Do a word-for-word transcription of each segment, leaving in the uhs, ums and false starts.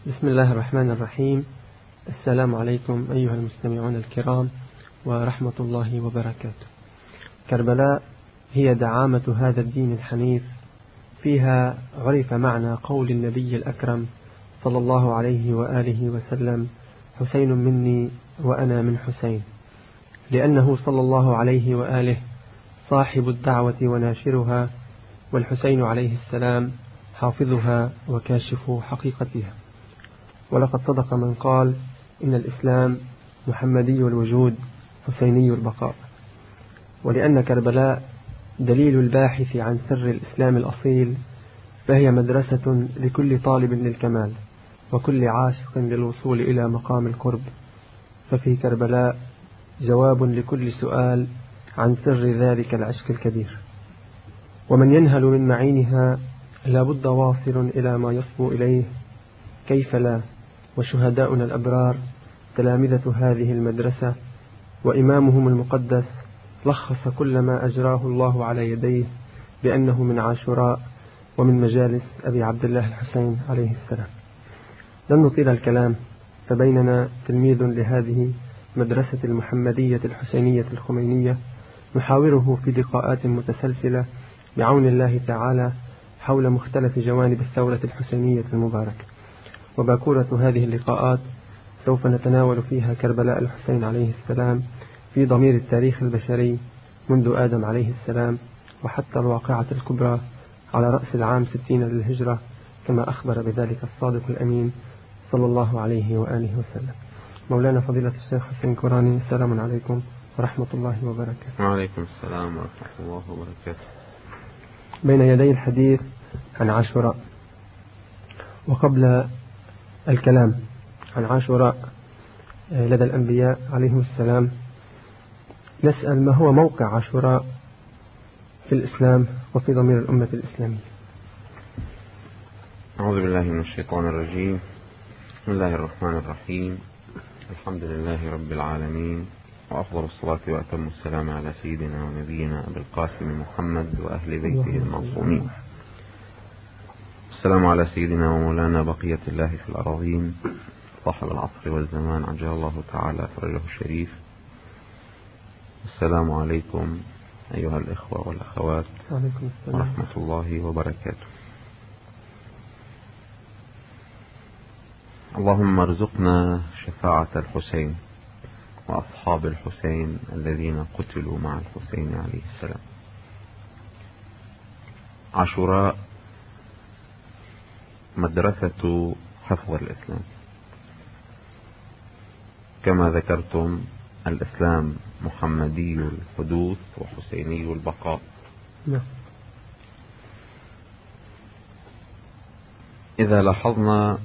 بسم الله الرحمن الرحيم. السلام عليكم أيها المستمعون الكرام ورحمة الله وبركاته. كربلاء هي دعامة هذا الدين الحنيف، فيها عرف معنى قول النبي الأكرم صلى الله عليه وآله وسلم: حسين مني وأنا من حسين، لأنه صلى الله عليه وآله صاحب الدعوة وناشرها، والحسين عليه السلام حافظها وكاشف حقيقتها. ولقد صدق من قال: إن الإسلام محمدي الوجود حسيني البقاء. ولأن كربلاء دليل الباحث عن سر الإسلام الأصيل، فهي مدرسة لكل طالب للكمال وكل عاشق للوصول إلى مقام القرب. ففي كربلاء جواب لكل سؤال عن سر ذلك العشق الكبير، ومن ينهل من معينها لابد واصل إلى ما يصبو إليه، كيف لا؟ وشهداؤنا الأبرار تلامذة هذه المدرسة، وإمامهم المقدس لخص كل ما أجراه الله على يديه بأنه من عاشوراء ومن مجالس أبي عبد الله الحسين عليه السلام. لن نطيل الكلام، فبيننا تلميذ لهذه مدرسة المحمدية الحسينية الخمينية، نحاوره في لقاءات متسلسلة بعون الله تعالى حول مختلف جوانب الثورة الحسينية المباركة. وباكورة هذه اللقاءات سوف نتناول فيها كربلاء الحسين عليه السلام في ضمير التاريخ البشري منذ آدم عليه السلام وحتى الواقعة الكبرى على رأس العام ستين للهجرة، كما أخبر بذلك الصادق الأمين صلى الله عليه وآله وسلم. مولانا فضيلة الشيخ حسين كوراني، السلام عليكم ورحمة الله وبركاته. وعليكم السلام ورحمة الله وبركاته. بين يدي الحديث عن عاشوراء، وقبل الكلام عن عاشوراء لدى الأنبياء عليهم السلام، نسأل: ما هو موقع عاشوراء في الإسلام وفي ضمير الأمة الإسلامية؟ أعوذ بالله من الشيطان الرجيم. بسم الله الرحمن الرحيم. الحمد لله رب العالمين، وأفضل الصلاة وأتم السلام على سيدنا ونبينا أبي القاسم محمد وأهل بيته المعصومين. السلام على سيدنا ومولانا بقية الله في الأراضين، صاحب العصر والزمان، عجل الله تعالى فرجه الشريف. السلام عليكم أيها الإخوة والأخوات ورحمة الله وبركاته. اللهم ارزقنا شفاعة الحسين وأصحاب الحسين الذين قتلوا مع الحسين عليه السلام. عاشوراء مدرسة حفظ الإسلام. كما ذكرتم، الإسلام محمدي الحدوث وحسيني البقاء. إذا لاحظنا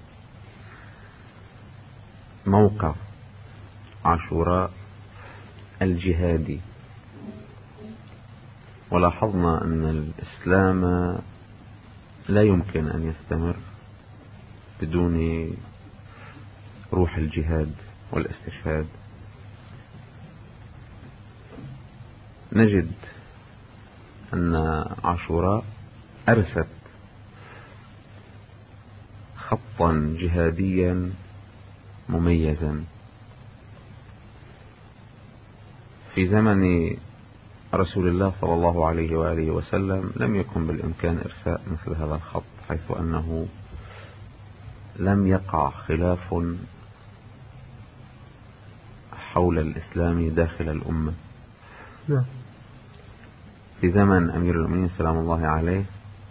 موقع عاشوراء الجهادي، ولاحظنا أن الإسلام لا يمكن أن يستمر بدون روح الجهاد والاستشهاد، نجد أن عاشوراء أرست خطا جهاديا مميزا. في زمن رسول الله صلى الله عليه وآله وسلم لم يكن بالإمكان إرساء مثل هذا الخط، حيث أنه لم يقع خلاف حول الإسلام داخل الأمة. في زمن أمير المؤمنين سلام الله عليه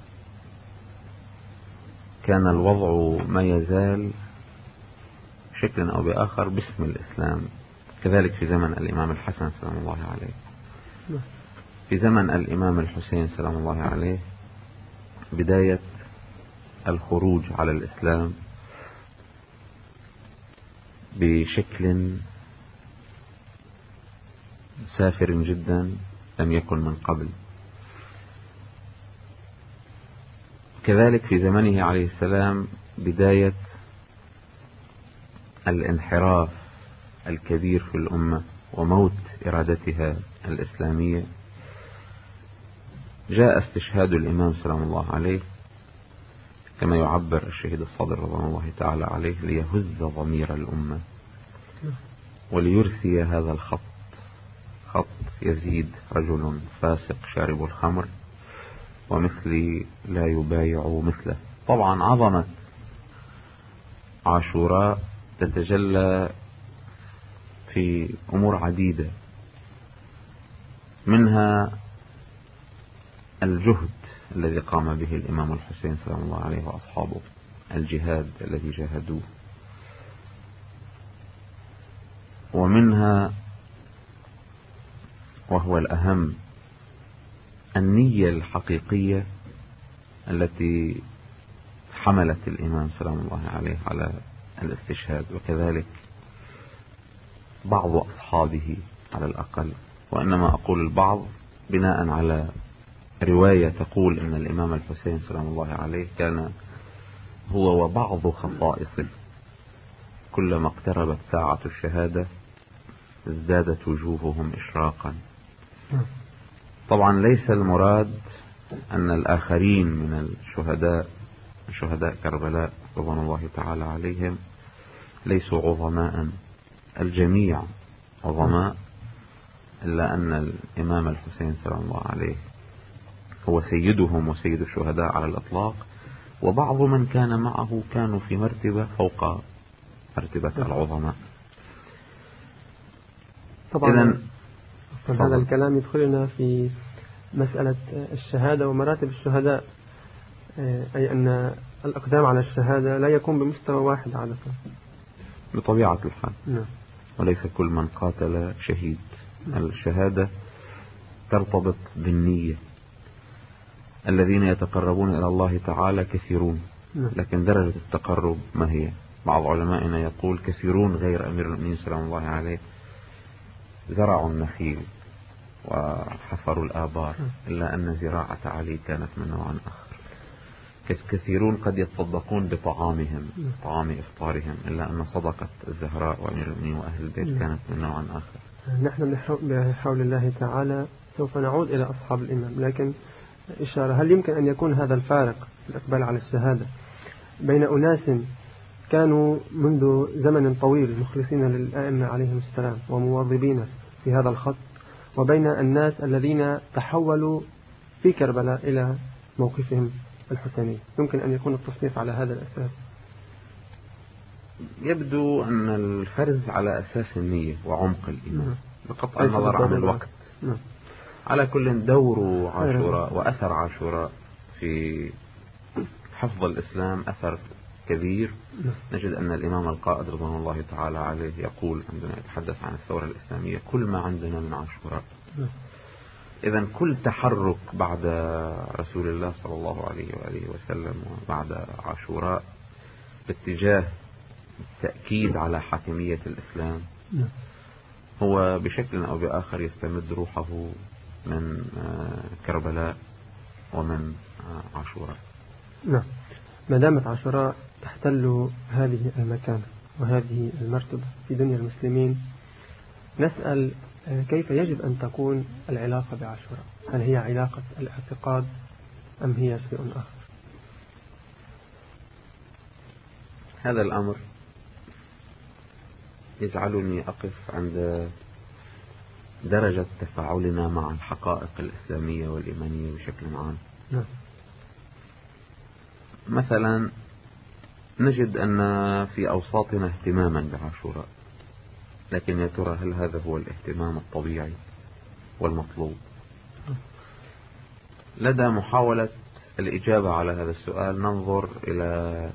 كان الوضع ما يزال بشكل أو بآخر باسم الإسلام. كذلك في زمن الإمام الحسن سلام الله عليه. في زمن الإمام الحسين سلام الله عليه بداية الخروج على الإسلام بشكل سافر جدا لم يكن من قبل. كذلك في زمنه عليه السلام بداية الانحراف الكبير في الأمة وموت إرادتها الإسلامية. جاء استشهاد الإمام سلام الله عليه كما يعبر الشهيد الصادق رضوان الله تعالى عليه: ليهز ضمير الأمة وليرسي هذا الخط، خط يزيد رجل فاسق شارب الخمر ومثلي لا يبايع مثله. طبعا عظمة عاشوراء تتجلى في أمور عديدة، منها الجهد الذي قام به الإمام الحسين سلام الله عليه وأصحابه، الجهاد الذي جاهدوه، ومنها وهو الأهم النية الحقيقية التي حملت الإمام سلام الله عليه على الاستشهاد، وكذلك بعض أصحابه على الأقل. وإنما أقول البعض بناء على رواية تقول أن الإمام الحسين سلام الله عليه كان هو وبعض خصائصه كلما اقتربت ساعة الشهادة ازدادت وجوههم إشراقا. طبعا ليس المراد أن الآخرين من الشهداء شهداء كربلاء رضوان الله تعالى عليهم ليسوا عظماء، الجميع عظماء، إلا أن الإمام الحسين سلام الله عليه هو سيدهم وسيد الشهداء على الإطلاق، وبعض من كان معه كانوا في مرتبة فوق مرتبة العظماء. طبعا هذا الكلام يدخلنا في مسألة الشهادة ومراتب الشهداء، أي أن الأقدام على الشهادة لا يكون بمستوى واحد عادة بطبيعة الحال. نعم. وليس كل من قاتل شهيد. الشهادة ترتبط بالنية. الذين يتقربون إلى الله تعالى كثيرون، لكن درجة التقرب ما هي؟ بعض علمائنا يقول كثيرون غير أمير المؤمنين سلام الله عليه زرعوا النخيل وحفروا الآبار، إلا أن زراعة علي كانت من نوع آخر. كثيرون قد يتصدقون بطعامهم، طعام إفطارهم، إلا أن صدقة الزهراء وأمير المؤمنين وأهل البيت كانت من نوع آخر. نحن بحول الله تعالى سوف نعود إلى أصحاب الإمام، لكن إشارة: هل يمكن أن يكون هذا الفارق في الإقبال على الشهادة بين أناس كانوا منذ زمن طويل مخلصين للأئمة عليهم السلام ومواظبين في هذا الخط، وبين الناس الذين تحولوا في كربلاء إلى موقفهم الحسيني؟ يمكن أن يكون التصنيف على هذا الأساس؟ يبدو أن الفرز على أساس النية وعمق الإيمان بقطع النظر عن الوقت. نعم. على كل دور عاشوراء وأثر عاشوراء في حفظ الإسلام أثر كبير. نجد أن الإمام القائد رضوان الله تعالى عليه يقول عندما يتحدث عن الثورة الإسلامية: كل ما عندنا من عاشوراء. إذن كل تحرك بعد رسول الله صلى الله عليه وآله وسلم وبعد عاشوراء باتجاه التأكيد على حاكمية الإسلام هو بشكل أو بآخر يستمد روحه من كربلاء ومن عاشوراء. نعم. ما دامت عاشوراء تحتل هذه المكانة وهذه المرتبة في دنيا المسلمين، نسأل كيف يجب أن تكون العلاقة بعاشوراء؟ هل هي علاقة الاعتقاد أم هي شيء آخر؟ هذا الأمر يجعلني أقف عند درجة تفاعلنا مع الحقائق الإسلامية والإيمانية بشكل عام. نعم. مثلا نجد أن في أوساطنا اهتماما بعاشوراء، لكن يا ترى هل هذا هو الاهتمام الطبيعي والمطلوب؟ لدى محاولة الإجابة على هذا السؤال ننظر إلى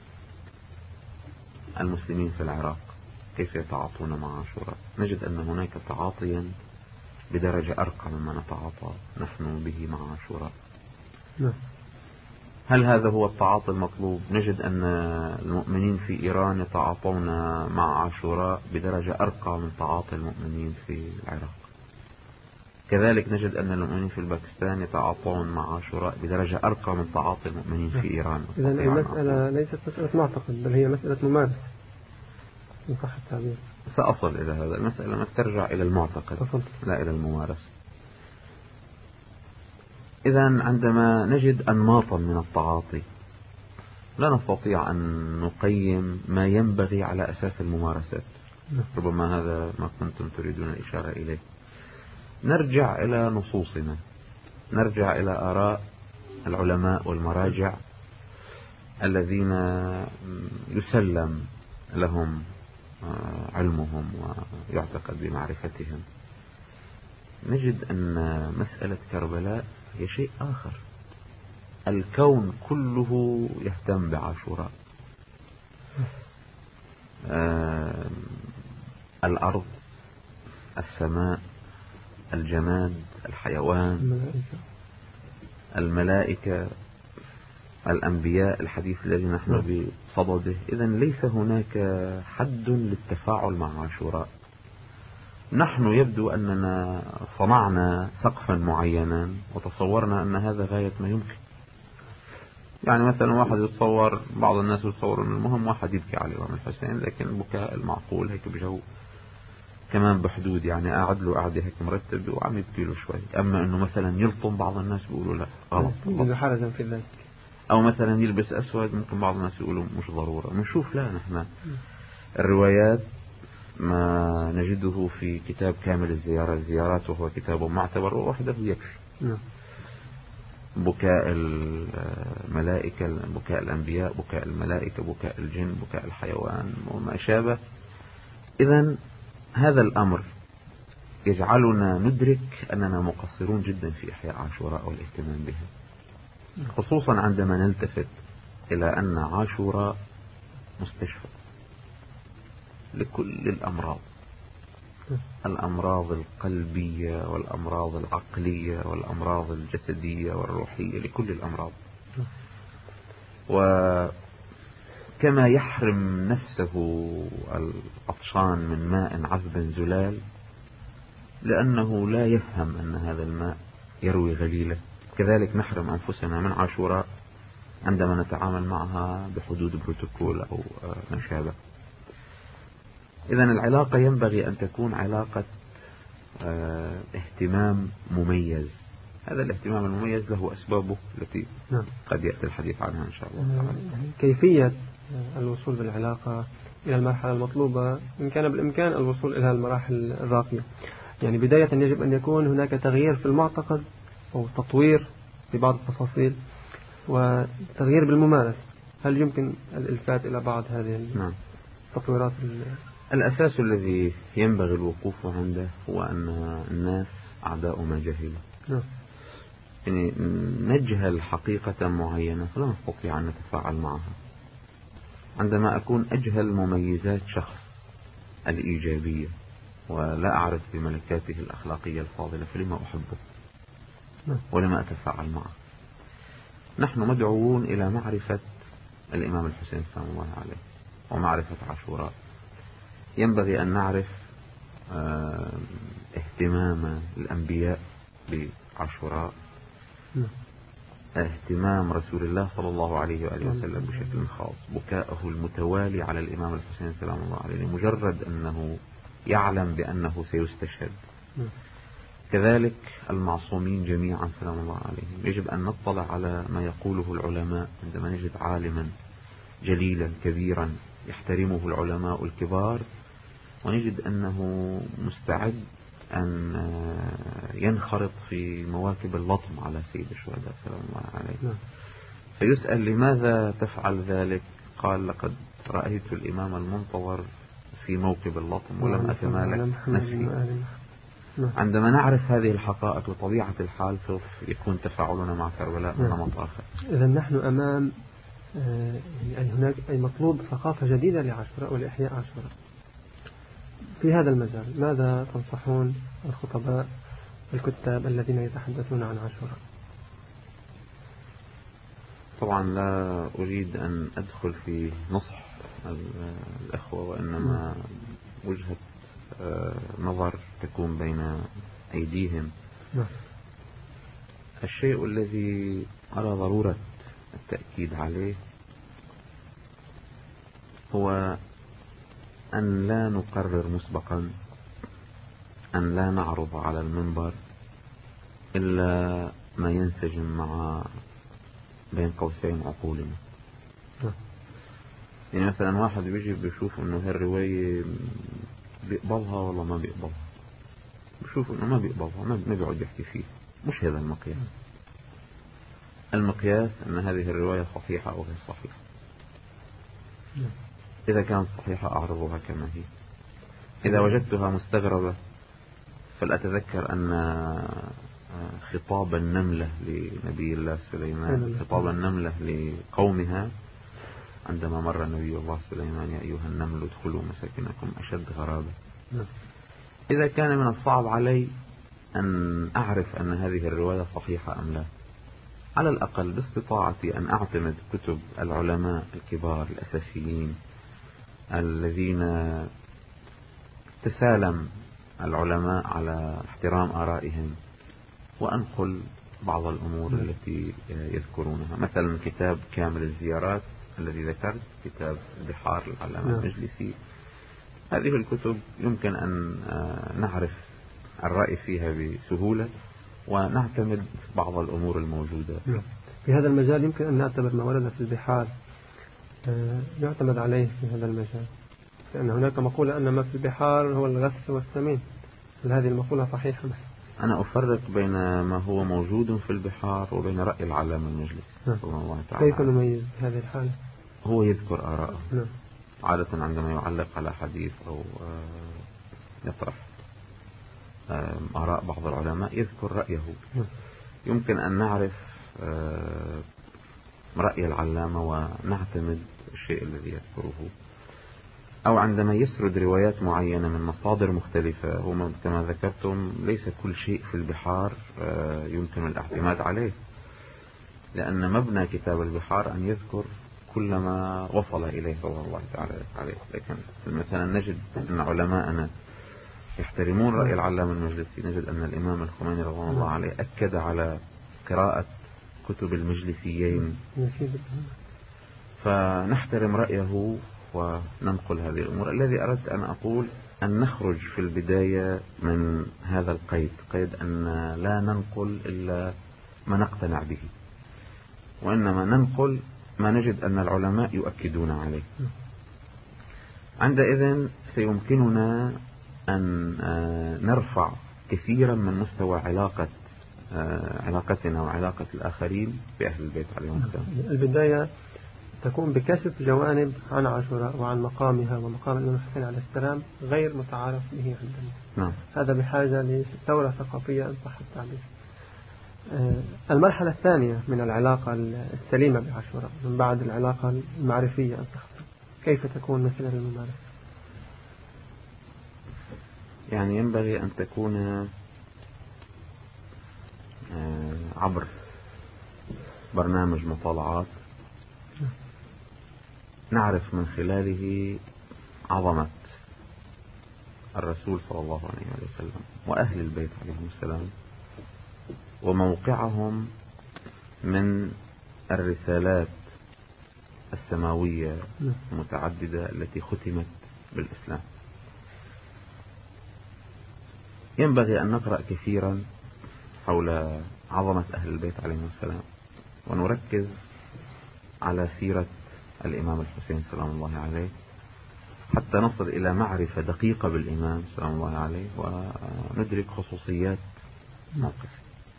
المسلمين في العراق كيف يتعاطون مع عاشوراء. نجد أن هناك تعاطيا بدرجة أرقى مما نتعاطى نحن به مع عاشوراء. نعم. هل هذا هو التعاطي المطلوب؟ نجد أن المؤمنين في إيران يتعاطون مع عاشوراء بدرجة أرقى من تعاطي المؤمنين في العراق. كذلك نجد أن المؤمنين في الباكستان يتعاطون مع عاشوراء بدرجة أرقى من تعاطي المؤمنين في إيران. إذن المسألة ليست مسألة معتقد، بل هي مسألة ممارسة إن صح التعبير. سأصل إلى هذا. المسألة ما ترجع إلى المعتقد لا إلى الممارسة. إذن عندما نجد أنماطا من التعاطي لا نستطيع أن نقيم ما ينبغي على أساس الممارسات. ربما هذا ما كنتم تريدون الإشارة إليه. نرجع إلى نصوصنا، نرجع إلى آراء العلماء والمراجع الذين يسلم لهم علمهم ويعتقد بمعرفتهم. نجد أن مسألة كربلاء هي شيء آخر. الكون كله يهتم بعاشوراء. آه الأرض، السماء، الجماد، الحيوان، الملائكة، الأنبياء، الحديث الذي نحن بصدده. إذن ليس هناك حد للتفاعل مع عاشوراء. نحن يبدو أننا صنعنا سقفا معينا وتصورنا أن هذا غاية ما يمكن. يعني مثلا واحد يتصور، بعض الناس يتصور أن المهم واحد يبكي على الإمام الحسين، لكن البكاء المعقول هيك بجو كمان بحدود، يعني قاعد له قاعدة هيك مرتب وعم يبكي له شوي. أما أنه مثلا يلطم، بعض الناس بيقولوا لا، غلط، غلط. حرجا في ذلك. أو مثلا يلبس أسود، ممكن بعض الناس يقولوا مش ضرورة. بنشوف لا، نحن الروايات ما نجده في كتاب كامل الزيارة الزيارات، وهو كتاب معتبر ووحده يكفي. بكاء الملائكة، بكاء الأنبياء، بكاء الملائكة، بكاء الجن، بكاء الحيوان وما شابه. إذن هذا الأمر يجعلنا ندرك أننا مقصرون جدا في إحياء عاشوراء والاهتمام بها، خصوصا عندما نلتفت إلى أن عاشوراء مستشفى لكل الأمراض، الأمراض القلبية والأمراض العقلية والأمراض الجسدية والروحية، لكل الأمراض. وكما يحرم نفسه العطشان من ماء عذب زلال لأنه لا يفهم أن هذا الماء يروي غليله، كذلك نحرم أنفسنا من عاشوراء عندما نتعامل معها بحدود بروتوكول أو ما شابه. إذن العلاقة ينبغي أن تكون علاقة اه اهتمام مميز. هذا الاهتمام المميز له أسبابه التي قد يأتي الحديث عنها إن شاء الله. كيفية الوصول بالعلاقة إلى المرحلة المطلوبة إن كان بالإمكان الوصول إلى المراحل الراقية. يعني بداية يجب أن يكون هناك تغيير في المعتقد أو تطوير في بعض التفاصيل وتغيير بالممارسة. هل يمكن الإلفات إلى بعض هذه التطويرات؟ الأساس الذي ينبغي الوقوف عنده هو أن الناس أعداء ما جهلوا. نعم. يعني نجهل حقيقة معينة فلا نستطيع أن نتفاعل معها. عندما أكون أجهل مميزات شخص الإيجابية ولا أعرف بملكاته الأخلاقية الفاضلة، فلما أحبه ولما أتفاعل معه؟ نحن مدعوون إلى معرفة الإمام الحسين سلام الله عليه ومعرفة عاشوراء. ينبغي أن نعرف اه اهتمام الأنبياء بعاشوراء، اهتمام رسول الله صلى الله عليه وآله وسلم بشكل خاص، بكاءه المتوالي على الإمام الحسين سلام الله عليه مجرد أنه يعلم بأنه سيستشهد. كذلك المعصومين جميعا سلام الله عليهم. يجب أن نطلع على ما يقوله العلماء. عندما نجد عالما جليلا كبيرا يحترمه العلماء الكبار ونجد أنه مستعد أن ينخرط في مواكب اللطم على سيد الشهداء سلام الله عليه، فيسأل لماذا تفعل ذلك؟ قال لقد رأيت الإمام المنتظر في موكب اللطم ولم أتمالك نفسي. عندما نعرف هذه الحقائق بطبيعة الحال سوف يكون تفاعلنا مع كربلاء من نمط آخر. إذا نحن أمام يعني هناك أي مطلوب ثقافة جديدة لعاشوراء ولإحياء عاشوراء. في هذا المجال ماذا تنصحون الخطباء الكتاب الذين يتحدثون عن عاشوراء؟ طبعا لا أريد أن أدخل في نصح الأخوة، وإنما وجهة نظر تكون بين أيديهم. الشيء الذي أرى ضرورة التأكيد عليه هو أن لا نقرر مسبقا، أن لا نعرض على المنبر إلا ما ينسجم مع بين قوسين عقولنا. يعني مثلا واحد بيجي بيشوف انه هالرواية بيقبلها والله ما بيقبلها، بيشوف انه ما بيقبلها ما بيقعد يحكي فيه. مش هذا المقياس. المقياس ان هذه الرواية صحيحة او غير صحيحة. اذا كانت صحيحة اعرضها كما هي، اذا وجدتها مستغربة فلأتذكر ان خطاب النملة لنبي الله سليمان، خطاب النملة لقومها عندما مر نبي الله سليمان: يا أيها النمل ادخلوا مساكنكم أشد غرابة. إذا كان من الصعب علي أن أعرف أن هذه الرواية صحيحة أم لا، على الأقل باستطاعتي أن أعتمد كتب العلماء الكبار الأساسيين الذين تسالم العلماء على احترام آرائهم، وأنقل بعض الأمور التي يذكرونها. مثلا كتاب كامل الزيارات الذي ذكرت، كتاب بحار العلامة المجلسي، هذه الكتب يمكن أن نعرف الرأي فيها بسهولة ونعتمد بعض الأمور الموجودة في هذا المجال. يمكن أن نعتبر ما ورد في البحار يعتمد عليه في هذا المجال، لأن هناك مقولة أن ما في البحار هو الغث والسمين. هل هذه المقولة صحيحة؟ أنا أفرق بين ما هو موجود في البحار وبين رأي العلامة المجلسي رحمه الله تعالى. كيف نميز هذه الحالة؟ هو يذكر آراءه عادة عندما يعلق على حديث أو يطرح آراء بعض العلماء يذكر رأيه. يمكن أن نعرف رأي العلامة ونعتمد الشيء الذي يذكره. أو عندما يسرد روايات معينة من مصادر مختلفة، هو كما ذكرتم ليس كل شيء في البحار يمكن الاعتماد عليه، لأن مبنى كتاب البحار أن يذكر كل ما وصل إليه رضي الله تعالى عليه. لكن مثلا نجد أن علماءنا يحترمون رأي العلامة المجلسي. نجد أن الإمام الخميني رضي الله عليه أكد على قراءة كتب المجلسيين، فنحترم رأيه وننقل هذه الأمور. الذي أردت أن أقول أن نخرج في البداية من هذا القيد، قيد أن لا ننقل إلا ما نقتنع به، وإنما ننقل ما نجد أن العلماء يؤكدون عليه. عندئذ سيمكننا أن نرفع كثيرا من مستوى علاقة علاقتنا وعلاقة الآخرين بأهل البيت عليهم السلام. البداية تكون بكشف جوانب عن عاشوراء وعن مقامها ومقام الإمام الحسين عليه السلام غير متعارف به عندنا. نعم. هذا بحاجة لثورة ثقافية إن صح التعبير. المرحلة الثانية من العلاقة السليمة بعاشوراء من بعد العلاقة المعرفية إن صح، كيف تكون مثل الممارسة؟ يعني ينبغي أن تكون عبر برنامج مطالعات نعرف من خلاله عظمة الرسول صلى الله عليه وسلم وأهل البيت عليهم السلام، وموقعهم من الرسالات السماوية المتعددة التي ختمت بالإسلام. ينبغي أن نقرأ كثيرا حول عظمة أهل البيت عليهم السلام، ونركز على سيرة الإمام الحسين سلام الله عليه حتى نصل إلى معرفة دقيقة بالإمام سلام الله عليه وندرك خصوصيات موقف.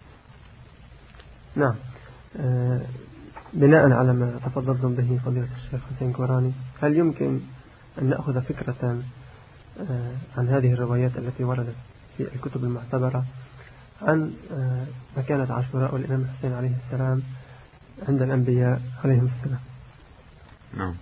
نعم. آه بناء على ما تفضلتم به فضيلة الشيخ حسين كوراني، هل يمكن أن نأخذ فكرة آه عن هذه الروايات التي وردت في الكتب المعتبرة عن آه مكانة عاشوراء والإمام الحسين عليه السلام عند الأنبياء عليهم السلام؟ نعم.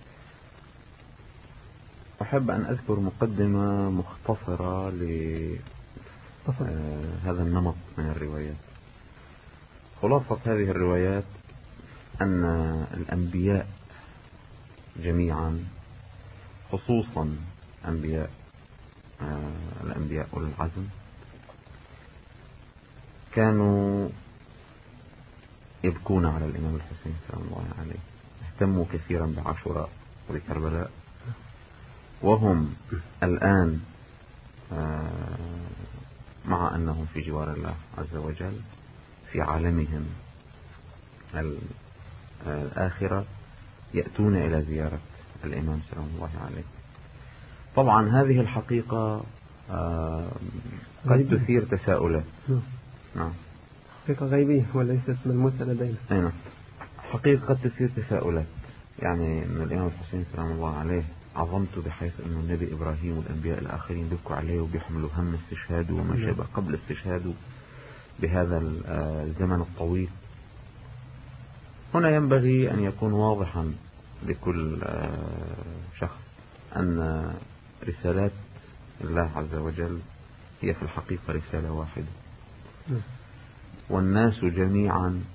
أحب أن أذكر مقدمة مختصرة لهذا النمط من الروايات. خلاصة هذه الروايات أن الأنبياء جميعا، خصوصا أنبياء الأنبياء أولي العزم، كانوا يبكون على الإمام الحسين سلام الله عليه، اهتموا كثيرا بعاشوراء وبكربلاء، وهم الآن مع أنهم في جوار الله عز وجل في عالمهم الآخرة يأتون إلى زيارة الإمام سلام الله عليه. طبعا هذه الحقيقة قد تثير تساؤلات. نعم، حقيقة غيبية وليست ملموسة لدينا. نعم، حقيقة قد تثير تساؤلات. يعني أن الإمام الحسين سلام الله عليه عظمته بحيث أن النبي إبراهيم والأنبياء الآخرين بيبكوا عليه وبيحملوا هم استشهاده وما شابه قبل استشهاده بهذا الزمن الطويل. هنا ينبغي أن يكون واضحا لكل شخص أن رسالات الله عز وجل هي في الحقيقة رسالة واحدة، والناس جميعا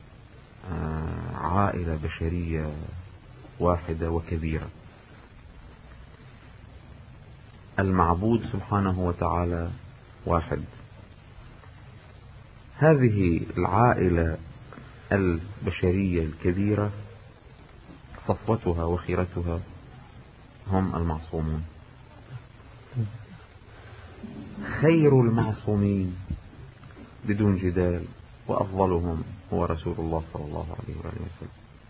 عائلة بشرية واحدة وكبيرة. المعبود سبحانه وتعالى واحد. هذه العائلة البشرية الكبيرة صفوتها وخيرتها هم المعصومون. خير المعصومين بدون جدال وأفضلهم هو رسول الله صلى الله عليه وآله وسلم.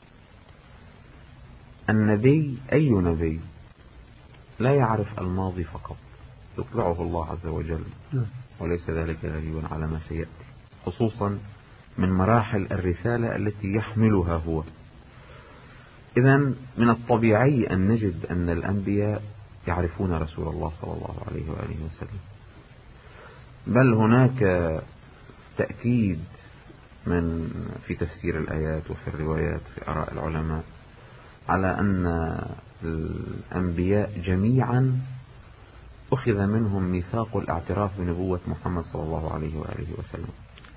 النبي أي نبي لا يعرف الماضي فقط، يطلعه الله عز وجل، وليس ذلك غريبا على ما سيأتي، خصوصا من مراحل الرسالة التي يحملها هو. إذن من الطبيعي أن نجد أن الأنبياء يعرفون رسول الله صلى الله عليه وآله وسلم، بل هناك تأكيد من في تفسير الآيات وفي الروايات في آراء العلماء على أن الأنبياء جميعا أخذ منهم ميثاق الاعتراف بنبوة محمد صلى الله عليه وآله وسلم.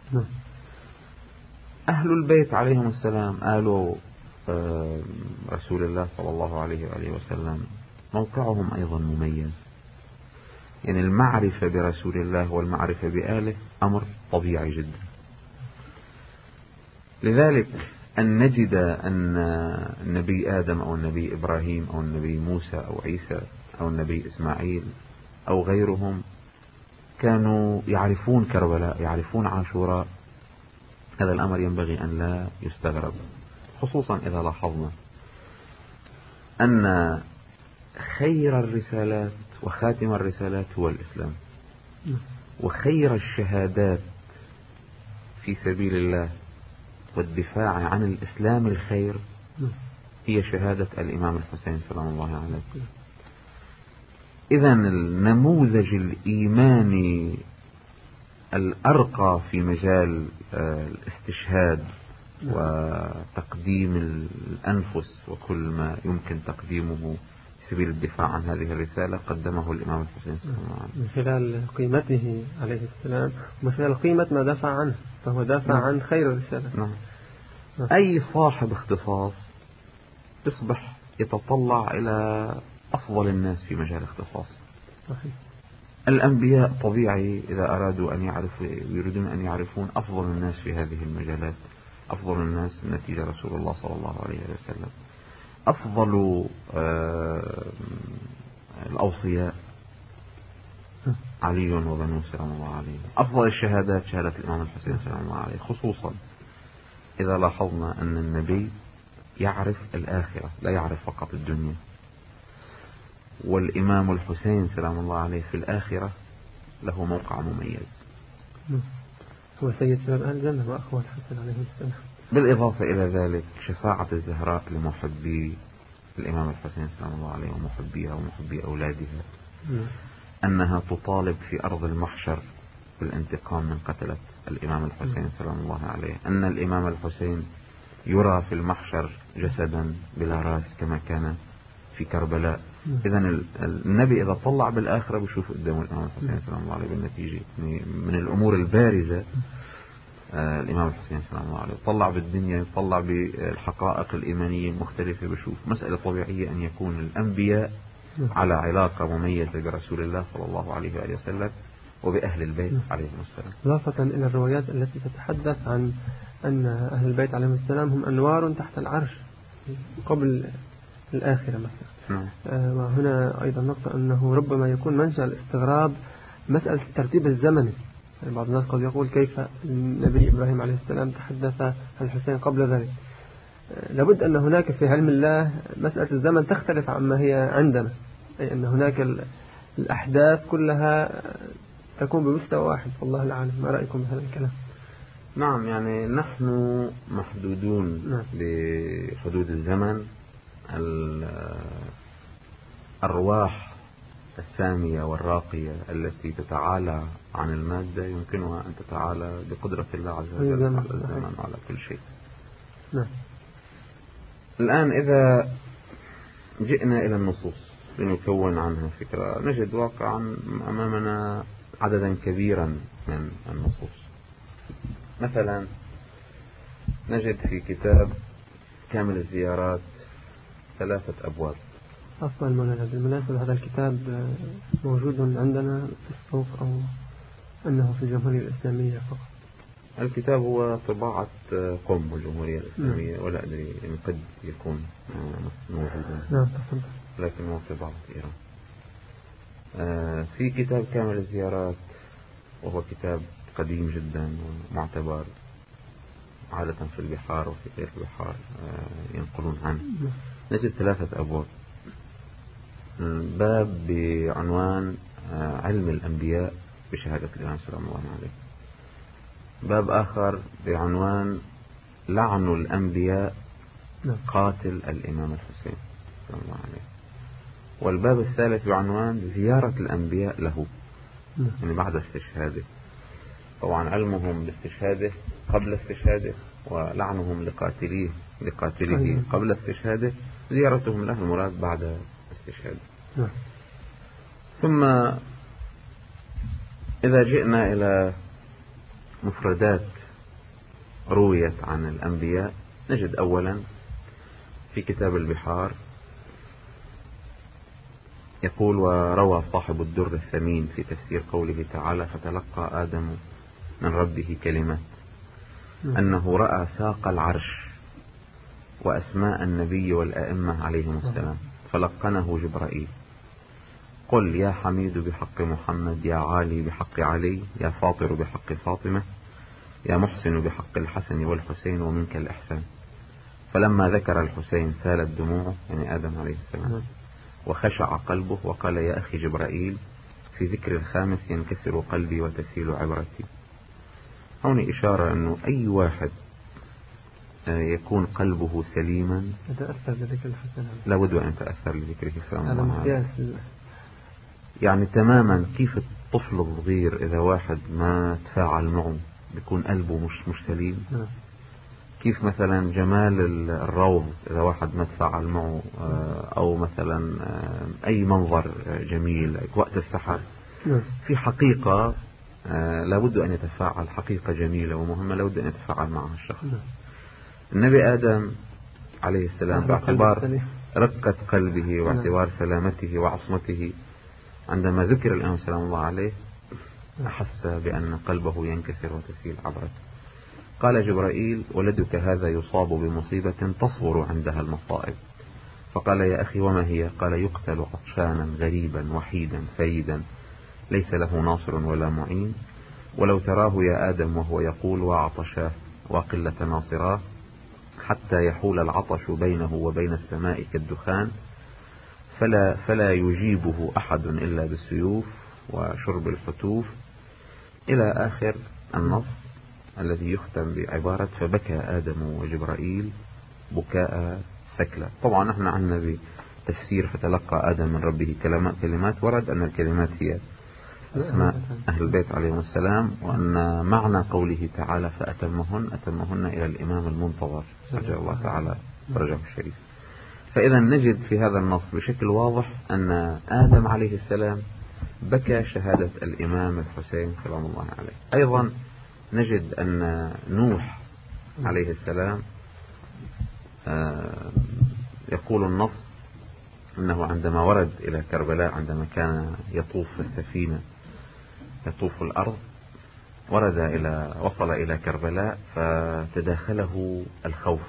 أهل البيت عليهم السلام آل رسول الله صلى الله عليه وآله وسلم موقعهم أيضا مميز. يعني المعرفة برسول الله والمعرفة بآله أمر طبيعي جدا. لذلك أن نجد أن النبي آدم أو النبي إبراهيم أو النبي موسى أو عيسى أو النبي إسماعيل أو غيرهم كانوا يعرفون كربلاء، يعرفون عاشوراء، هذا الأمر ينبغي أن لا يستغرب، خصوصا إذا لاحظنا أن خير الرسالات وخاتم الرسالات هو الإسلام، وخير الشهادات في سبيل الله والدفاع عن الإسلام الخير هي شهادة الإمام الحسين سلام الله عليه. إذن النموذج الإيماني الأرقى في مجال الاستشهاد وتقديم الأنفس وكل ما يمكن تقديمه في سبيل الدفاع عن هذه الرسالة قدمه الإمام الحسين صلى الله عليه وسلم من خلال قيمته عليه السلام ومن خلال قيمة ما دافع عنه، فهو دافع نعم. عن خير الرسالة. نعم. نعم. أي صاحب اختصاص يصبح يتطلع إلى أفضل الناس في مجال اختصاصه. صحيح. الأنبياء طبيعي إذا أرادوا أن يعرفوا يريدون أن يعرفون أفضل الناس في هذه المجالات، أفضل الناس نتيجة رسول الله صلى الله عليه وسلم. أفضل الأوصياء علي وبنو سلام الله عليه. أفضل الشهادات شهادة الإمام الحسين سلام الله عليه، خصوصا إذا لاحظنا أن النبي يعرف الآخرة لا يعرف فقط الدنيا، والإمام الحسين سلام الله عليه في الآخرة له موقع مميز، هو سيد شباب أهل الجنة وأخوة الحسن عليه السلام. بالإضافة إلى ذلك شفاعة الزهراء لمحبي الإمام الحسين سلام الله عليه ومحبيها ومحبي أولادها، أنها تطالب في أرض المحشر بالانتقام من قتلة الإمام الحسين سلام الله عليه، أن الإمام الحسين يرى في المحشر جسدا بلا رأس كما كان في كربلاء. إذن النبي إذا طلع بالآخرة بيشوف قدامه الإمام الحسين سلام الله عليه. بالنتيجة من الأمور البارزة آه الإمام الحسين سلام الله عليه. طلع بالدنيا، طلع بالحقائق الإيمانية المختلفة، بشوف مسألة طبيعية أن يكون الأنبياء على علاقة مميزة برسول الله صلى الله عليه وآله وسلم وبأهل البيت عليهم السلام. إضافة إلى الروايات التي تتحدث عن أن أهل البيت عليهم السلام هم أنوار تحت العرش قبل الآخرة مثلا. نعم. آه وهنا أيضا نقطة أنه ربما يكون منشأ الاستغراب مسألة الترتيب الزمني. يعني بعض الناس قد يقول كيف النبي إبراهيم عليه السلام تحدث عن الحسين قبل ذلك. لابد أن هناك في علم الله مسألة الزمن تختلف عما هي عندنا، أي أن هناك الأحداث كلها تكون بمستوى واحد. والله العالم. ما رأيكم بهذا الكلام؟ نعم، يعني نحن محدودون نعم. بحدود الزمن. الأرواح السامية والراقية التي تتعالى عن المادة يمكنها أن تتعالى بقدرة الله عز وجل على الزمن وعلى كل شيء. نعم. الآن إذا جئنا إلى النصوص لنكون عنها فكرة، نجد واقعا أمامنا عددا كبيرا من النصوص. مثلا نجد في كتاب كامل الزيارات ثلاثة أبواب. أفضل مولانا بالمناسبة هذا الكتاب موجود عندنا في السوق أو أنه في الجمهورية الإسلامية فقط؟ الكتاب هو طباعة قم الجمهورية الإسلامية، ولا أدري إن قد يكون موجودا. نعم. لكن هو طباعة إيران. في كتاب كامل الزيارات وهو كتاب قديم جدا ومعتبر عادة في البحار وفي غير البحار ينقلون عنه. نجد ثلاثة أبواب. باب بعنوان علم الأنبياء بشهادة الإمام سلام الله عليه. باب آخر بعنوان لعن الأنبياء قاتل الإمام الحسين سلام الله عليه. والباب الثالث بعنوان زيارة الأنبياء له، يعني بعد استشهاده. طبعا علمهم باستشهاده قبل استشهاده، ولعنهم لقاتليه لقاتله قبل استشهاده، زيارتهم له المراد بعد استشهاده. ثم إذا جئنا إلى مفردات رويت عن الأنبياء، نجد أولا في كتاب البحار يقول: وروى صاحب الدر الثمين في تفسير قوله تعالى: فتلقى آدم من ربه كلمات، أنه رأى ساق العرش وأسماء النبي والأئمة عليهم السلام، فلقنه جبرائيل: قل يا حميد بحق محمد، يا عالي بحق علي، يا فاطر بحق فاطمة، يا محسن بحق الحسن والحسين ومنك الإحسان. فلما ذكر الحسين سالت دموعه، يعني آدم عليه السلام، وخشع قلبه وقال: يا أخي جبرائيل، في ذكر الخامس ينكسر قلبي وتسيل عبرتي. هوني إشارة أنه أي واحد يكون قلبه سليما يتأثر بذكر الحسن، لا بد أن يتأثر لذكره سلام الله عليه. الله. يعني تماما كيف الطفل الصغير إذا واحد ما تفاعل معه بيكون قلبه مش مش سليم. نعم. كيف مثلا جمال الروض إذا واحد ما تفاعل معه، أو مثلا أي منظر جميل وقت السحر. نعم. في حقيقة لابد أن يتفاعل، حقيقة جميلة ومهمة لابد أن يتفاعل معها الشخص. نعم. النبي آدم عليه السلام باعتبار رقة قلبه واعتبار سلامته وعصمته، عندما ذكر الإمام سلام الله عليه أحس بأن قلبه ينكسر وتسيل عبرته. قال جبرائيل: ولدك هذا يصاب بمصيبة تصغر عندها المصائب. فقال: يا أخي وما هي؟ قال: يقتل عطشانا غريبا وحيدا فريدا ليس له ناصر ولا معين، ولو تراه يا آدم وهو يقول: وعطشاه وقلة ناصراه، حتى يحول العطش بينه وبين السماء كالدخان، فلا, فلا يجيبه أحد إلا بالسيوف وشرب الحتوف، إلى آخر النص الذي يختم بعبارة: فبكى آدم وجبرائيل بكاء ثكلى. طبعا نحن عندنا بتفسير فتلقى آدم من ربه كلمات، ورد أن الكلمات هي أسماء أهل البيت عليهم السلام، وأن معنى قوله تعالى فأتمهن أتمهن إلى الإمام المنتظر رجع الله تعالى فرجه الشريف. فإذا نجد في هذا النص بشكل واضح أن آدم عليه السلام بكى شهادة الإمام الحسين سلام الله عليه. أيضا نجد أن نوح عليه السلام يقول النص أنه عندما ورد إلى كربلاء، عندما كان يطوف في السفينة يطوف الأرض، ورد إلى وصل إلى كربلاء فتداخله الخوف.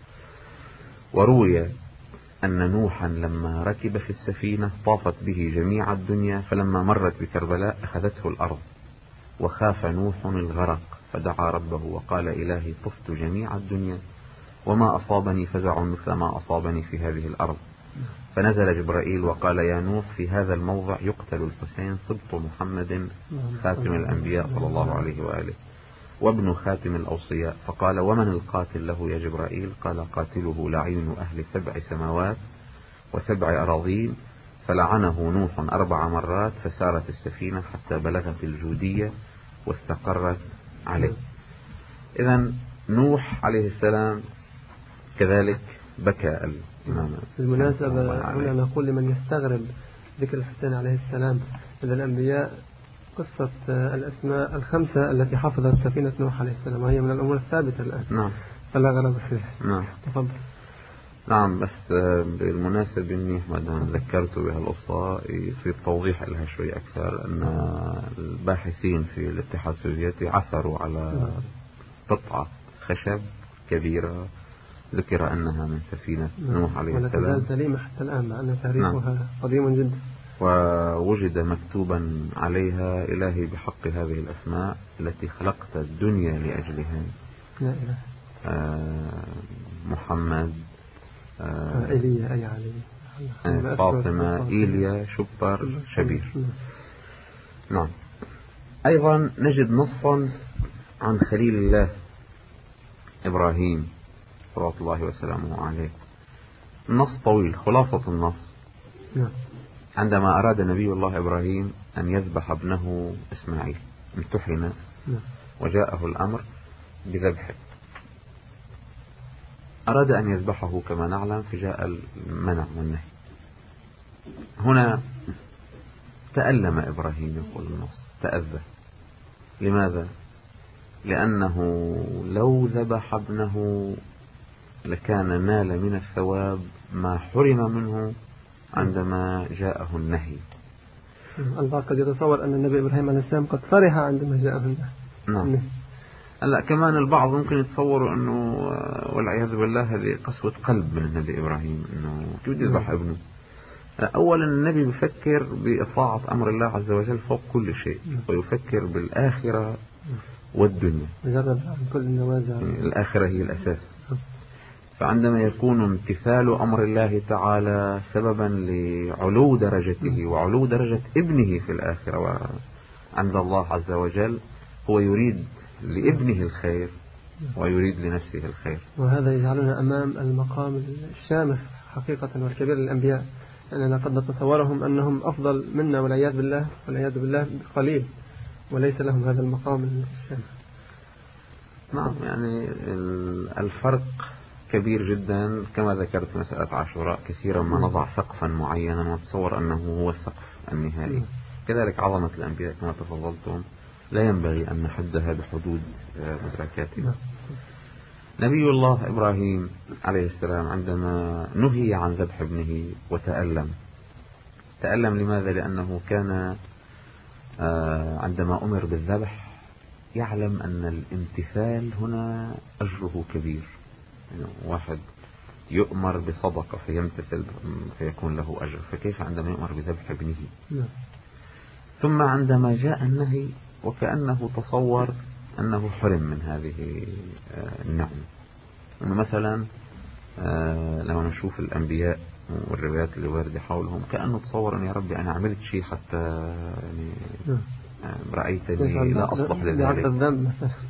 وروي أن نوحا لما ركب في السفينة طافت به جميع الدنيا، فلما مرت بكربلاء أخذته الأرض وخاف نوح الغرق، فدعا ربه وقال: إلهي طفت جميع الدنيا وما أصابني فزع مثل ما أصابني في هذه الأرض. فنزل جبرائيل وقال يا نوح في هذا الموضع يقتل الحسين صبط محمد خاتم الأنبياء صلى الله عليه وآله وابن خاتم الأوصياء. فقال ومن القاتل له يا جبرائيل؟ قال قاتله لعين أهل سبع سماوات وسبع أراضين. فلعنه نوح أربع مرات فسارت السفينة حتى بلغت الجودية واستقرت عليه. إذن نوح عليه السلام كذلك بكى الإمام. بالمناسبة هنا نقول لمن يستغرب ذكر الحسين عليه السلام إذا الأنبياء قصة الأسماء الخمسة التي حفظت سفينة نوح عليه السلام وهي من الأمور الثابتة الآن. نعم. فلا غرض فيها. نعم. تفضل. نعم. بس بالمناسبة إني ما ذكرت بها القصة يصير توضيح لها شوي أكثر أن الباحثين في الاتحاد السوفيتي عثروا على قطعة خشب كبيرة ذكر أنها من سفينة نوح عليه السلام ولا تزال سليمة حتى الآن مع أن تاريخها نعم. قديم جدا. ووجد مكتوبا عليها إلهي بحق هذه الأسماء التي خلقت الدنيا لأجلها. لا إله. آه محمد آه إيليا أي علي آه فاطمة إيليا شبر شبير. نعم. أيضا نجد نصا عن خليل الله إبراهيم صلى الله وسلامه عليه. النص طويل. خلاصة النص نعم. عندما أراد نبي الله إبراهيم أن يذبح ابنه إسماعيل امتحن وجاءه الأمر بذبحه. أراد أن يذبحه كما نعلم فجاء المنع والنهي. هنا تألم إبراهيم يقول النص تأذى. لماذا؟ لأنه لو ذبح ابنه لكان نال من الثواب ما حرم منه عندما جاءه النهي. البعض قد يتصور أن النبي إبراهيم عليه السلام قد فرح عندما جاءه النهي. نعم. هلا كمان البعض ممكن يتصوروا أنه والعياذ بالله هذه قسوة قلب من النبي إبراهيم أنه كيف يذبح ابنه. أولا النبي بيفكر بإطاعة أمر الله عز وجل فوق كل شيء ويفكر بالآخرة والدنيا. كل النوازع. الآخرة هي الأساس. فعندما يكون امتثال أمر الله تعالى سببا لعلو درجته وعلو درجة ابنه في الآخرة وعند الله عز وجل هو يريد لابنه الخير ويريد لنفسه الخير. وهذا يجعلنا أمام المقام الشامخ حقيقة والكبير للأنبياء أننا قد نتصورهم أنهم أفضل منا والعياذ بالله والعياذ بالله قليل وليس لهم هذا المقام الشامخ. نعم. يعني الفرق كبير جدا. كما ذكرت مسألة عاشوراء كثيرا ما نضع سقفا معينا ونتصور أنه هو السقف النهائي. كذلك عظمة الأنبياء كما تفضلتم لا ينبغي أن نحدها بحدود مدركاتنا. نبي الله إبراهيم عليه السلام عندما نهي عن ذبح ابنه وتألم تألم لماذا؟ لأنه كان عندما أمر بالذبح يعلم أن الامتثال هنا أجره كبير. يعني واحد يؤمر بصدقة فيمتثل فيكون له أجر فكيف عندما يؤمر بذبح ابنه؟ ثم عندما جاء النهي وكأنه تصور أنه حرم من هذه النعمة. مثلا لما نشوف الأنبياء والروايات اللي واردة حولهم كأنه تصور أن يا ربي أنا عملت شيء حتى يعني رأيتني لا أصلح لذلك.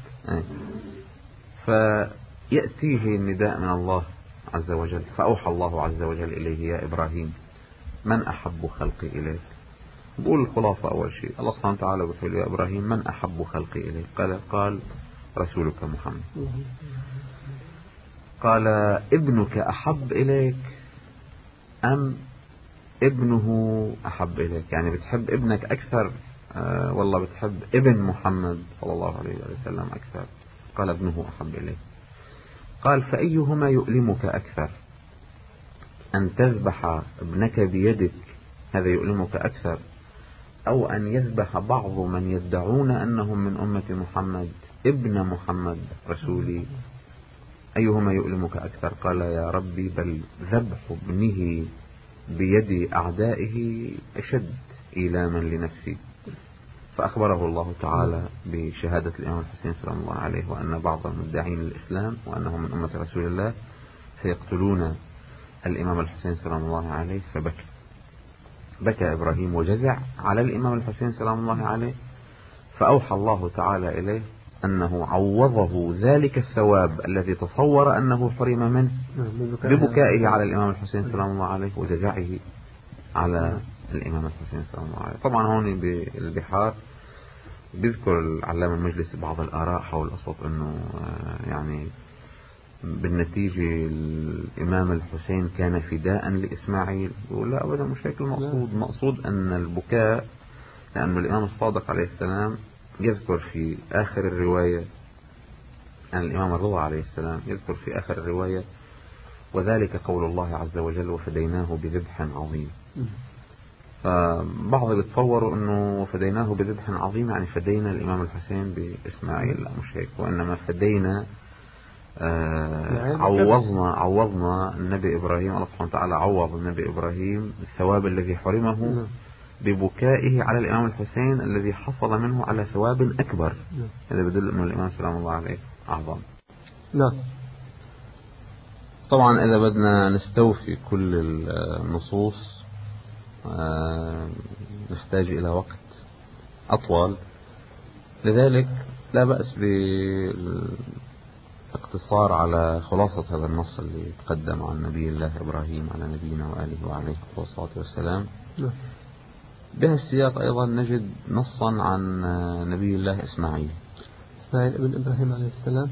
فيأتيه النداء من الله عز وجل فأوحى الله عز وجل إليه يا إبراهيم من أحب خلقي إليك. بقول الخلاصة أول شيء الله سبحانه وتعالى بيقول يا إبراهيم من أحب خلقي إليك؟ قال قال رسولك محمد. قال ابنك أحب إليك أم ابنه أحب إليك؟ يعني بتحب ابنك أكثر آه والله بتحب ابن محمد صلى الله عليه وسلم أكثر؟ قال ابنه أحب إليك. قال فأيهما يؤلمك أكثر أن تذبح ابنك بيدك هذا يؤلمك أكثر أو أن يذبح بعض من يدعون أنهم من أمة محمد ابن محمد رسولي أيهما يؤلمك أكثر؟ قال يا ربي بل ذبح ابنه بيد أعدائه أشد إيلاما لنفسي. فأخبره الله تعالى بشهادة الإمام الحسين سلام الله عليه، وأن بعض المدعين الإسلام وأنهم من أمة رسول الله سيقتلون الإمام الحسين سلام الله عليه. فبكى بكى إبراهيم وجزع على الإمام الحسين سلام الله عليه، فأوحى الله تعالى إليه أنه عوضه ذلك الثواب الذي تصور أنه حرم منه ببكائه على الإمام الحسين سلام الله عليه وجزعه على الإمام الحسين سلام الله عليه. طبعا هون بالبحار بيذكر العلامة المجلس بعض الآراء حول الأصوات أنه يعني بالنتيجة الإمام الحسين كان فداء لإسماعيل. يقول لا أبدا، مش هيك المقصود. مقصود أن البكاء، لأن الإمام الصادق عليه السلام يذكر في آخر الرواية عن الإمام الرضا عليه السلام، يذكر في آخر الرواية وذلك قول الله عز وجل وفديناه بذبح عظيم. فبعض بيتصوروا أنه فديناه بذبح عظيم يعني فدينا الإمام الحسين بإسماعيل. لا، مش هيك، وإنما فدينا آه عوضنا عوضنا النبي إبراهيم. الله سبحانه وتعالى عوض النبي إبراهيم الثواب الذي حرمه ببكائه على الإمام الحسين الذي حصل منه على ثواب أكبر. هذا بدل أنه الإمام سلام الله عليه أعظم. نعم. طبعا إذا بدنا نستوفي كل النصوص آه نحتاج إلى وقت أطول، لذلك لا بأس بالاقتصار على خلاصة هذا النص اللي تقدم عن نبي الله إبراهيم على نبينا وآله وعليه الصلاة والسلام. نعم. بها السياق أيضا نجد نصا عن نبي الله إسماعيل إسماعيل ابن إبراهيم عليه السلام.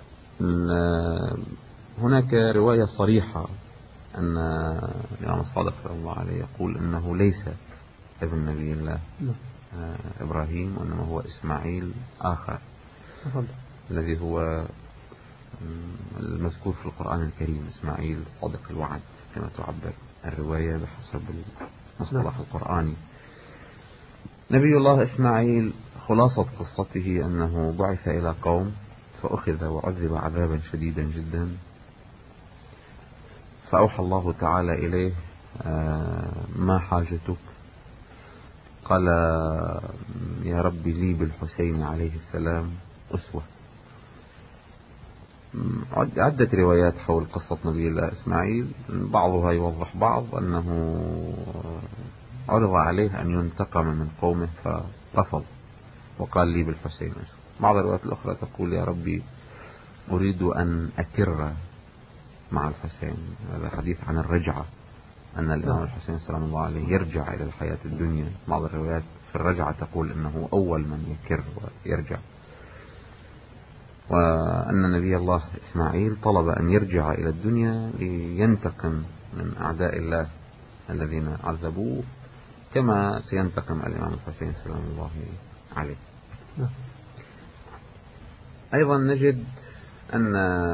هناك رواية صريحة أن الإمام الصادق صلى الله عليه يقول أنه ليس ابن نبي الله إبراهيم، وإنما هو إسماعيل آخر الذي هو المذكور في القرآن الكريم، إسماعيل صادق الوعد كما تعبر الرواية بحسب المصطلح القرآني. نبي الله إسماعيل خلاصة قصته أنه بعث إلى قوم فأخذ وعذب عذابا شديدا جدا، فأوحى الله تعالى إليه ما حاجتك؟ قال يا رب لي بالحسين عليه السلام أسوة. عدة روايات حول قصة نبي الله إسماعيل، بعضها يوضح بعض أنه عرض عليه أن ينتقم من قومه فرفض وقال لي بالحسين أسوة. بعض الروايات الأخرى تقول يا ربي أريد أن أكر مع الحسين. هذا حديث عن الرجعة، أن الإمام الحسين سلام الله عليه يرجع إلى الحياة الدنيا. بعض الروايات في الرجعة تقول أنه أول من يكر ويرجع، وأن نبي الله إسماعيل طلب أن يرجع إلى الدنيا لينتقم من أعداء الله الذين عذبوه كما سينتقم الإمام الحسين سلام الله عليه. أيضا نجد أن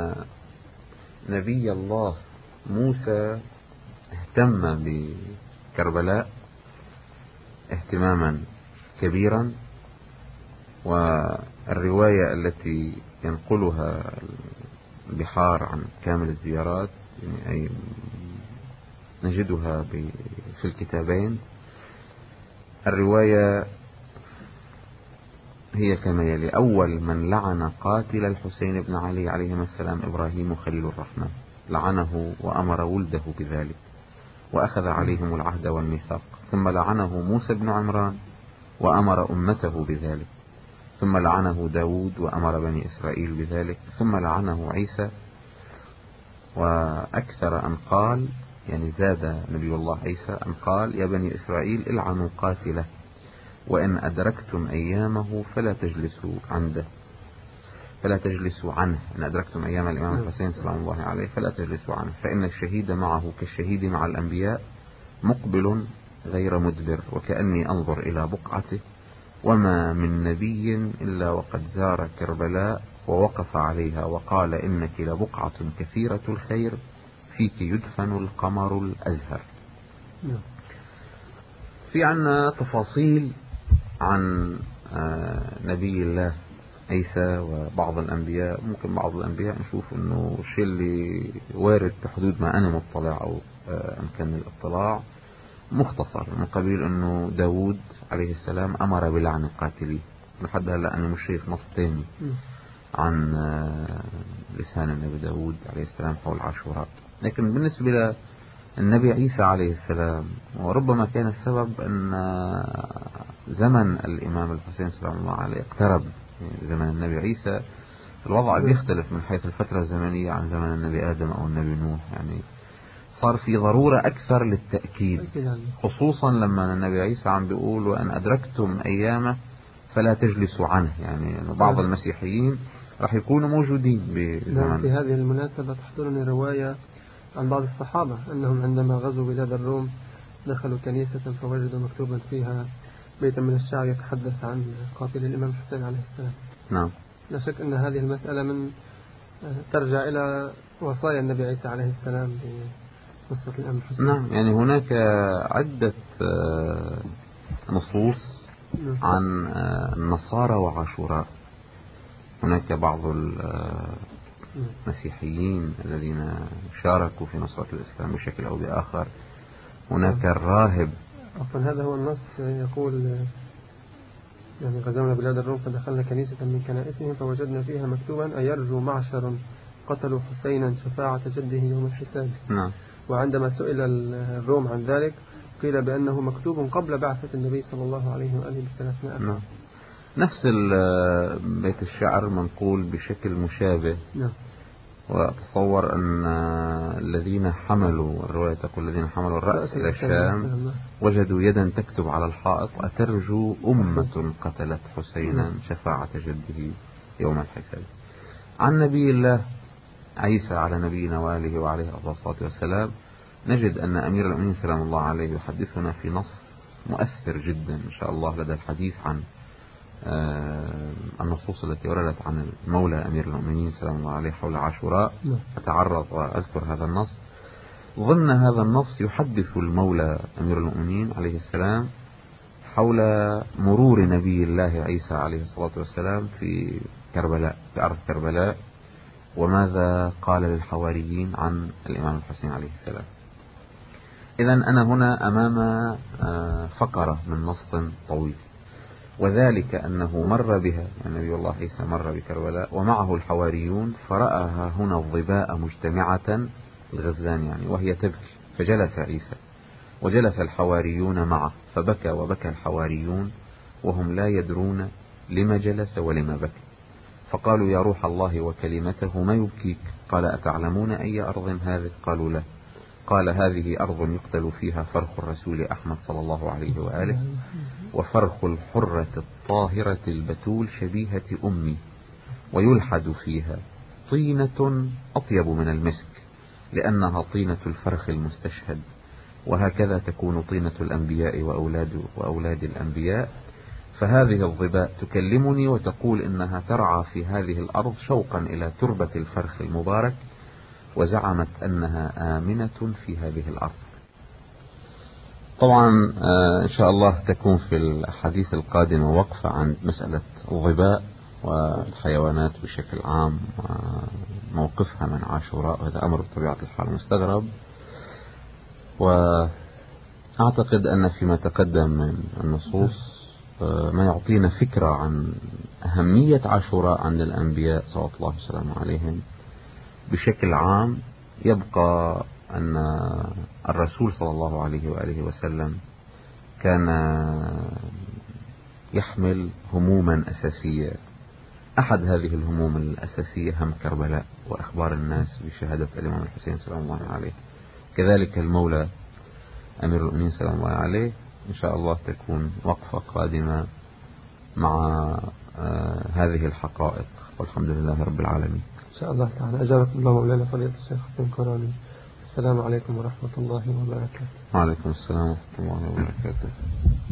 نبي الله موسى اهتم بكربلاء اهتماما كبيرا، والرواية التي ينقلها البحار عن كامل الزيارات يعني أي نجدها في الكتابين. الرواية هي كما يلي: أول من لعن قاتل الحسين بن علي عليهما السلام إبراهيم خليل الرحمن، لعنه وأمر ولده بذلك وأخذ عليهم العهد والميثاق. ثم لعنه موسى بن عمران وأمر أمته بذلك. ثم لعنه داود وأمر بني إسرائيل بذلك. ثم لعنه عيسى، وأكثر أن قال يعني زاد نبي الله عيسى أن قال يا بني إسرائيل العنوا قاتله، وإن أدركتم أيامه فلا تجلسوا عنده فلا تجلسوا عنه إن أدركتم أيام الإمام الحسين سلام الله عليه فلا تجلسوا عنه، فإن الشهيد معه كالشهيد مع الأنبياء مقبل غير مدبر، وكأني أنظر إلى بقعته، وما من نبي إلا وقد زار كربلاء ووقف عليها وقال إنك لبقعة كثيرة الخير فيك يدفن القمر الأزهر. في عنا تفاصيل عن نبي الله عيسى وبعض الأنبياء. ممكن بعض الأنبياء نشوف أنه الشيء اللي وارد بحدود ما أنا مطلع أو أمكن الاطلاع، مختصر من قبيل أنه داود عليه السلام أمر بلعن قاتليه، لحد هلا أنا مش شايف نص تاني عن لسان النبي داود عليه السلام حول عاشوراء. لكن بالنسبة للنبي عيسى عليه السلام، وربما كان السبب أن زمن الإمام الحسين سلام الله عليه اقترب، يعني زمن النبي عيسى الوضع بيختلف من حيث الفترة الزمنية عن زمن النبي آدم أو النبي نوح، يعني صار في ضرورة أكثر للتأكيد، خصوصا لما النبي عيسى عم بيقول وأن أدركتم أيامه فلا تجلسوا عنه، يعني بعض المسيحيين راح يكونوا موجودين بزمن. في هذه المناسبة تحضرني رواية عن بعض الصحابة أنهم عندما غزوا بلاد الروم دخلوا كنيسة فوجدوا مكتوبا فيها بيتا من الشعر يتحدث عن قاتل الإمام الحسين عليه السلام. نعم. لا شك أن هذه المسألة من ترجع إلى وصايا النبي عيسى عليه السلام بقصة الإمام الحسين. نعم، يعني هناك عدة نصوص عن النصارى وعاشوراء. هناك بعض المسيحيين الذين شاركوا في نصرة الإسلام بشكل أو بآخر. هناك الراهب. عفوا، هذا هو النص يقول يعني غزونا بلاد الروم فدخلنا كنيسة من كنائسهم فوجدنا فيها مكتوبا أيرجو معشر قتلوا حسينا شفاعة جده يوم الحساب. نعم. وعندما سئل الروم عن ذلك قيل بأنه مكتوب قبل بعثة النبي صلى الله عليه وآله بثلاثمائة. نعم. نفس بيت الشعر منقول بشكل مشابه. نعم. وأتصور أن الذين حملوا، الرواية تقول الذين حملوا الرأس إلى الشام وجدوا يدا تكتب على الحائط أترجو أمة قتلت حسينا شفاعة جده يوم الحساب. عن نبي الله عيسى على نبينا وآله وعليه الصلاة والسلام نجد أن أمير المؤمنين سلام الله عليه يحدثنا في نص مؤثر جدا إن شاء الله لدى الحديث عن النصوص التي وردت عن المولى أمير المؤمنين سلام الله عليه حول عاشوراء. أتعرض وأذكر هذا النص. ضمن هذا النص يحدث المولى أمير المؤمنين عليه السلام حول مرور نبي الله عيسى عليه الصلاة والسلام في كربلاء، في أرض كربلاء، وماذا قال للحواريين عن الإمام الحسين عليه السلام. إذن أنا هنا أمام فقرة من نص طويل، وذلك أنه مر بها النبي الله عيسى مر بكربلاء ومعه الحواريون فرأى هنا الظباء مجتمعة الغزان يعني وهي تبكي، فجلس عيسى وجلس الحواريون معه فبكى وبكى الحواريون وهم لا يدرون لما جلس ولما بكى، فقالوا يا روح الله وكلمته ما يبكيك؟ قال أتعلمون أي أرض هذه؟ قالوا لا. قال هذه أرض يقتل فيها فرخ الرسول أحمد صلى الله عليه وآله وفرخ الحرة الطاهرة البتول شبيهة أمي، ويلحد فيها طينة أطيب من المسك لأنها طينة الفرخ المستشهد، وهكذا تكون طينة الأنبياء وأولاد, وأولاد الأنبياء. فهذه الظباء تكلمني وتقول إنها ترعى في هذه الأرض شوقا إلى تربة الفرخ المبارك، وزعمت أنها آمنة في هذه الأرض. طبعا إن شاء الله تكون في الحديث القادم وقفة عن مسألة الظباء والحيوانات بشكل عام وموقفها من عاشوراء، وهذا أمر بطبيعة الحال مستغرب. وأعتقد أن فيما تقدم من النصوص ما يعطينا فكرة عن أهمية عاشوراء عند الأنبياء صلى الله عليه وسلم عليهم بشكل عام. يبقى أن الرسول صلى الله عليه وآله وسلم كان يحمل هموما أساسية. أحد هذه الهموم الأساسية هم كربلاء وأخبار الناس بشهادة الإمام الحسين سلام الله عليه. كذلك المولى أمير المؤمنين سلام الله عليه. إن شاء الله تكون وقفة قادمة مع آه هذه الحقائق، والحمد لله رب العالمين. إن شاء الله تعالى. أجابكم الله مولانا فضيلة الشيخ حسين كوراني. السلام عليكم ورحمة الله وبركاته. وعليكم السلام ورحمة الله وبركاته.